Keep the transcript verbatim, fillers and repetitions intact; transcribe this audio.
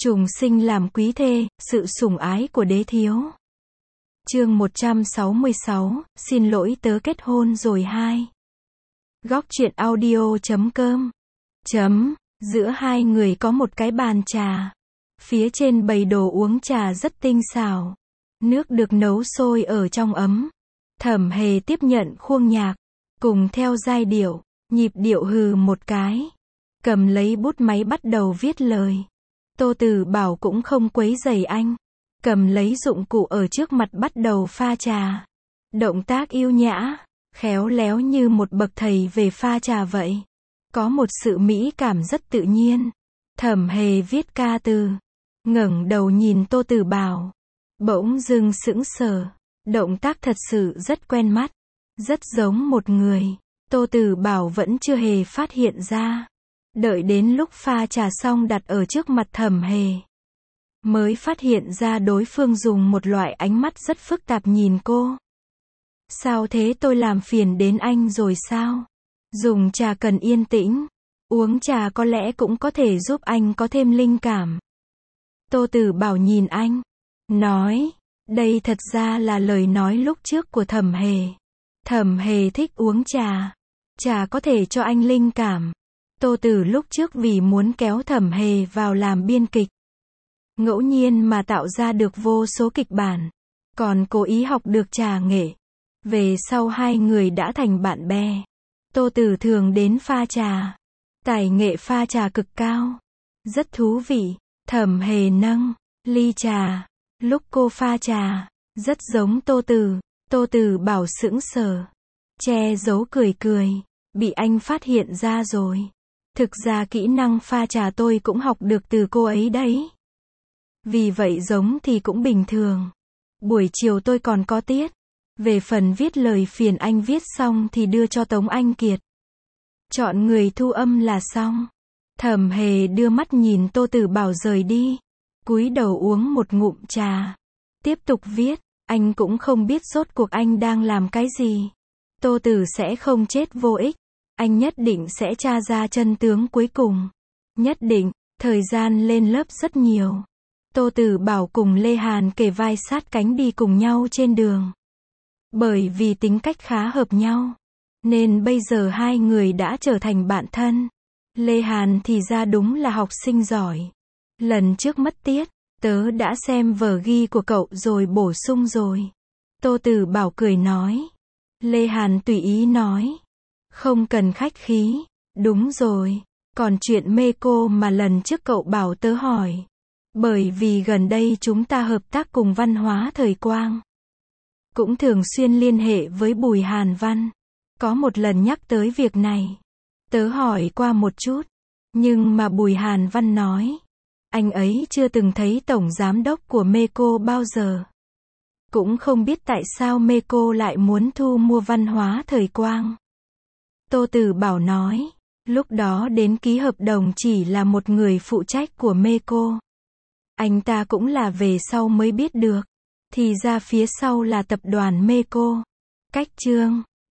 Trùng sinh làm quý thê, sự sủng ái của đế thiếu. Chương một trăm sáu mươi sáu, xin lỗi tớ kết hôn rồi hai. Góc truyện audio chấm com. Chấm, giữa hai người có một cái bàn trà. Phía trên bày đồ uống trà rất tinh xảo. Nước được nấu sôi ở trong ấm. Thẩm Hề tiếp nhận khuôn nhạc, cùng theo giai điệu, nhịp điệu hừ một cái. Cầm lấy bút máy bắt đầu viết lời. Tô Tử Bảo cũng không quấy rầy anh. Cầm lấy dụng cụ ở trước mặt bắt đầu pha trà. Động tác yêu nhã, khéo léo như một bậc thầy về pha trà vậy. Có một sự mỹ cảm rất tự nhiên. Thẩm Hề viết ca từ, ngẩng đầu nhìn Tô Tử Bảo. Bỗng dưng sững sờ. Động tác thật sự rất quen mắt. Rất giống một người. Tô Tử Bảo vẫn chưa hề phát hiện ra. Đợi đến lúc pha trà xong đặt ở trước mặt Thẩm Hề, mới phát hiện ra đối phương dùng một loại ánh mắt rất phức tạp nhìn cô. Sao thế, tôi làm phiền đến anh rồi sao? Dùng trà cần yên tĩnh. Uống trà có lẽ cũng có thể giúp anh có thêm linh cảm. Tô Tử Bảo nhìn anh, nói, đây thật ra là lời nói lúc trước của Thẩm Hề. Thẩm Hề thích uống trà. Trà có thể cho anh linh cảm. Tô Tử lúc trước vì muốn kéo Thẩm Hề vào làm biên kịch, ngẫu nhiên mà tạo ra được vô số kịch bản, còn cố ý học được trà nghệ. Về sau hai người đã thành bạn bè. Tô Tử thường đến pha trà. Tài nghệ pha trà cực cao. Rất thú vị. Thẩm Hề nâng ly trà. Lúc cô pha trà, rất giống Tô Tử. Tô Tử Bảo sững sờ, che giấu cười cười. Bị anh phát hiện ra rồi. Thực ra kỹ năng pha trà tôi cũng học được từ cô ấy đấy. Vì vậy giống thì cũng bình thường. Buổi chiều tôi còn có tiết. Về phần viết lời phiền anh viết xong thì đưa cho Tống Anh Kiệt. Chọn người thu âm là xong. Thẩm Hề đưa mắt nhìn Tô Tử Bảo rời đi. Cúi đầu uống một ngụm trà. Tiếp tục viết. Anh cũng không biết rốt cuộc anh đang làm cái gì. Tô Tử sẽ không chết vô ích. Anh nhất định sẽ tra ra chân tướng cuối cùng. Nhất định. Thời gian lên lớp rất nhiều. Tô Tử Bảo cùng Lê Hàn kề vai sát cánh đi cùng nhau trên đường. Bởi vì tính cách khá hợp nhau, nên bây giờ hai người đã trở thành bạn thân. Lê Hàn thì ra đúng là học sinh giỏi. Lần trước mất tiết, tớ đã xem vở ghi của cậu rồi bổ sung rồi. Tô Tử Bảo cười nói. Lê Hàn tùy ý nói. Không cần khách khí. Đúng rồi. Còn chuyện mê cô mà lần trước cậu bảo tớ hỏi. Bởi vì gần đây chúng ta hợp tác cùng Văn hóa Thời Quang. Cũng thường xuyên liên hệ với Bùi Hàn Văn. Có một lần nhắc tới việc này. Tớ hỏi qua một chút. Nhưng mà Bùi Hàn Văn nói. Anh ấy chưa từng thấy tổng giám đốc của Meco bao giờ. Cũng không biết tại sao Meco lại muốn thu mua Văn hóa Thời Quang. Tô Tử Bảo nói. Lúc đó đến ký hợp đồng chỉ là một người phụ trách của Meco. Anh ta cũng là về sau mới biết được. Thì ra phía sau là tập đoàn Meco. Cách chương